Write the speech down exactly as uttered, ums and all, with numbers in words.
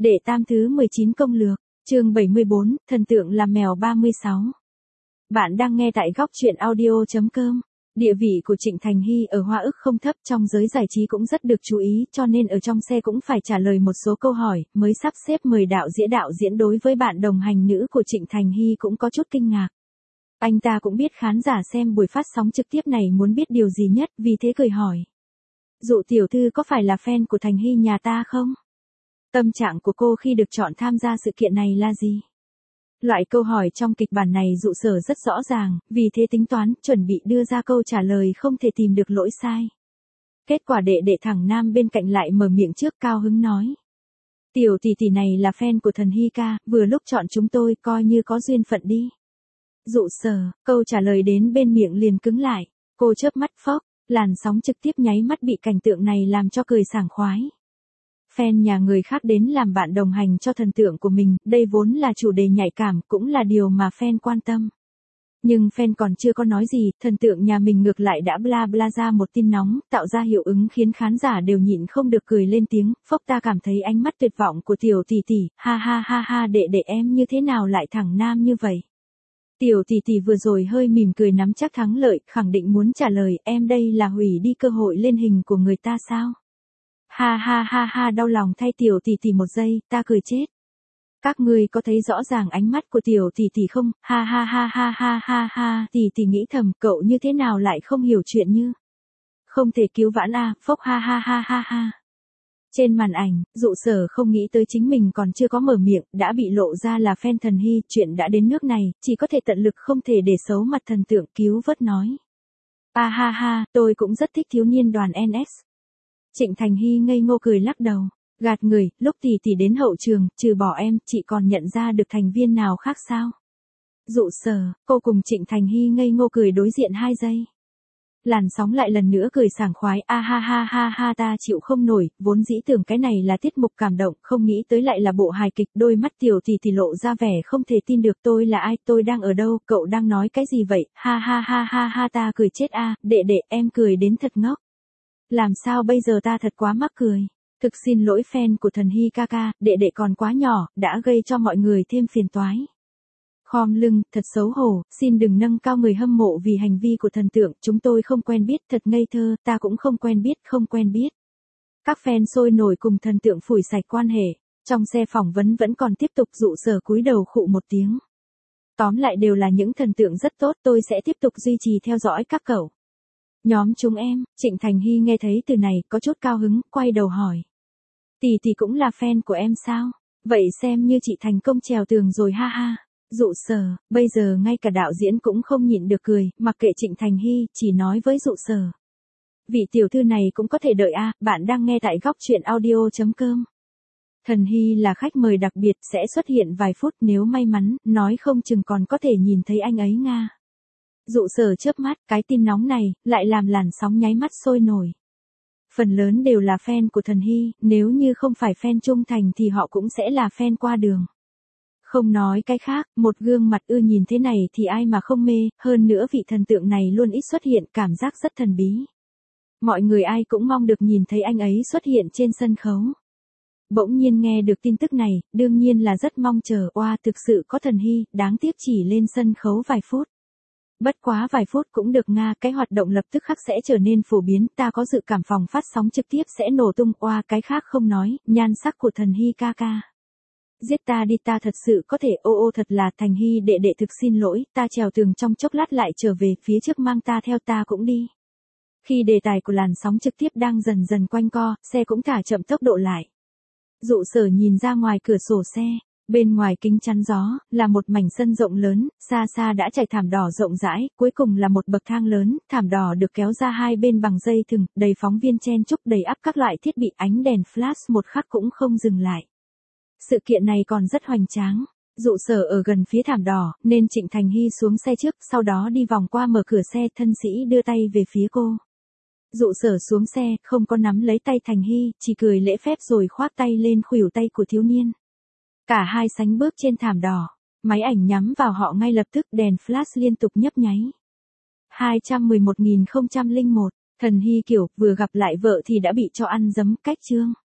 Đệ tam thứ mười chín công lược, chương bảy mươi bốn, thần tượng làm mèo ba mươi sáu. Bạn đang nghe tại góc truyện audio.com. Địa vị của Trịnh Thành Hy ở Hoa ức không thấp, trong giới giải trí cũng rất được chú ý, cho nên ở trong xe cũng phải trả lời một số câu hỏi, mới sắp xếp mời đạo diễn đạo diễn đối với bạn đồng hành nữ của Trịnh Thành Hy cũng có chút kinh ngạc. Anh ta cũng biết khán giả xem buổi phát sóng trực tiếp này muốn biết điều gì nhất, vì thế cười hỏi. Dụ tiểu thư có phải là fan của Thành Hy nhà ta không? Tâm trạng của cô khi được chọn tham gia sự kiện này là gì? Loại câu hỏi trong kịch bản này Dụ Sở rất rõ ràng, vì thế tính toán, chuẩn bị đưa ra câu trả lời không thể tìm được lỗi sai. Kết quả đệ đệ thẳng nam bên cạnh lại mở miệng trước, cao hứng nói. Tiểu tỷ tỷ này là fan của Thần Hy ca, vừa lúc chọn chúng tôi, coi như có duyên phận đi. Dụ Sở, câu trả lời đến bên miệng liền cứng lại, cô chớp mắt phốc, làn sóng trực tiếp nháy mắt bị cảnh tượng này làm cho cười sảng khoái. Fan nhà người khác đến làm bạn đồng hành cho thần tượng của mình, đây vốn là chủ đề nhạy cảm, cũng là điều mà fan quan tâm. Nhưng fan còn chưa có nói gì, thần tượng nhà mình ngược lại đã bla bla ra một tin nóng, tạo ra hiệu ứng khiến khán giả đều nhịn không được cười lên tiếng. Phốc, ta cảm thấy ánh mắt tuyệt vọng của tiểu tỷ tỷ, ha ha ha ha, đệ đệ em như thế nào lại thẳng nam như vậy? Tiểu tỷ tỷ vừa rồi hơi mỉm cười nắm chắc thắng lợi, khẳng định muốn trả lời, em đây là hủy đi cơ hội lên hình của người ta sao? Ha ha ha ha, đau lòng thay tiểu tỷ tỷ một giây, ta cười chết. Các ngươi có thấy rõ ràng ánh mắt của tiểu tỷ tỷ không? Ha ha ha ha ha ha ha, tỷ tỷ nghĩ thầm, cậu như thế nào lại không hiểu chuyện như? Không thể cứu vãn à, phốc, ha ha ha ha ha. Trên màn ảnh, Dụ Sở không nghĩ tới chính mình còn chưa có mở miệng, đã bị lộ ra là fan Thần Hy, chuyện đã đến nước này, chỉ có thể tận lực không thể để xấu mặt thần tượng, cứu vớt nói. À ha ha, tôi cũng rất thích thiếu niên đoàn en ét. Trịnh Thành Hy ngây ngô cười lắc đầu, gạt người, lúc tỷ tỷ đến hậu trường, trừ bỏ em, chị còn nhận ra được thành viên nào khác sao? Dụ Sở, cô cùng Trịnh Thành Hy ngây ngô cười đối diện hai giây. Làn sóng lại lần nữa cười sảng khoái, a ha ha ha ha, ta chịu không nổi, vốn dĩ tưởng cái này là tiết mục cảm động, không nghĩ tới lại là bộ hài kịch. Đôi mắt tiểu tỷ tỷ lộ ra vẻ không thể tin được, tôi là ai, tôi đang ở đâu, cậu đang nói cái gì vậy? Ha ha ha ha ha, ta cười chết a, đệ đệ, em cười đến thật ngốc. Làm sao bây giờ, ta thật quá mắc cười. Thực xin lỗi fan của Thần Hy ca ca, đệ đệ còn quá nhỏ, đã gây cho mọi người thêm phiền toái. Khom lưng, thật xấu hổ, xin đừng nâng cao người hâm mộ vì hành vi của thần tượng, chúng tôi không quen biết, thật ngây thơ, ta cũng không quen biết, không quen biết. Các fan sôi nổi cùng thần tượng phủi sạch quan hệ, trong xe phỏng vấn vẫn còn tiếp tục. Dụ Sở cúi đầu khụ một tiếng. Tóm lại đều là những thần tượng rất tốt, tôi sẽ tiếp tục duy trì theo dõi các cậu. Nhóm chúng em, Trịnh Thành Hy nghe thấy từ này, có chút cao hứng, quay đầu hỏi. Tỷ tỷ cũng là fan của em sao? Vậy xem như chị thành công trèo tường rồi, ha ha. Dụ Sở, bây giờ ngay cả đạo diễn cũng không nhịn được cười, mặc kệ Trịnh Thành Hy, chỉ nói với Dụ Sở. Vị tiểu thư này cũng có thể đợi a, bạn đang nghe tại góc truyện audio.com. Thần Hy là khách mời đặc biệt, sẽ xuất hiện vài phút, nếu may mắn, nói không chừng còn có thể nhìn thấy anh ấy nga. Dụ Sở chớp mắt, cái tin nóng này, lại làm làn sóng nháy mắt sôi nổi. Phần lớn đều là fan của Thần Hy, nếu như không phải fan trung thành thì họ cũng sẽ là fan qua đường. Không nói cái khác, một gương mặt ưa nhìn thế này thì ai mà không mê, hơn nữa vị thần tượng này luôn ít xuất hiện, cảm giác rất thần bí. Mọi người ai cũng mong được nhìn thấy anh ấy xuất hiện trên sân khấu. Bỗng nhiên nghe được tin tức này, đương nhiên là rất mong chờ, oa, thực sự có Thần Hy, đáng tiếc chỉ lên sân khấu vài phút. Bất quá vài phút cũng được nga, cái hoạt động lập tức khắc sẽ trở nên phổ biến, ta có dự cảm phòng phát sóng trực tiếp sẽ nổ tung, oa, cái khác không nói, nhan sắc của Thần Hy ca ca. Giết ta đi, ta thật sự có thể, ô ô thật là, Thành Hy đệ đệ thực xin lỗi, ta trèo tường trong chốc lát lại trở về, phía trước mang ta theo, ta cũng đi. Khi đề tài của làn sóng trực tiếp đang dần dần quanh co, xe cũng thả chậm tốc độ lại. Dụ Sở nhìn ra ngoài cửa sổ xe, bên ngoài kính chắn gió, là một mảnh sân rộng lớn, xa xa đã trải thảm đỏ rộng rãi, cuối cùng là một bậc thang lớn, thảm đỏ được kéo ra hai bên bằng dây thừng, đầy phóng viên chen chúc, đầy ắp các loại thiết bị, ánh đèn flash một khắc cũng không dừng lại. Sự kiện này còn rất hoành tráng. Dụ Sở ở gần phía thảm đỏ, nên Trịnh Thành Hy xuống xe trước, sau đó đi vòng qua mở cửa xe, thân sĩ đưa tay về phía cô. Dụ Sở xuống xe, không có nắm lấy tay Thành Hy, chỉ cười lễ phép rồi khoác tay lên khuỷu tay của thiếu niên. Cả hai sánh bước trên thảm đỏ, máy ảnh nhắm vào họ ngay lập tức, đèn flash liên tục nhấp nháy. hai trăm mười một nghìn không trăm lẻ một, Thần Hy kiểu, vừa gặp lại vợ thì đã bị cho ăn giấm, cách chương.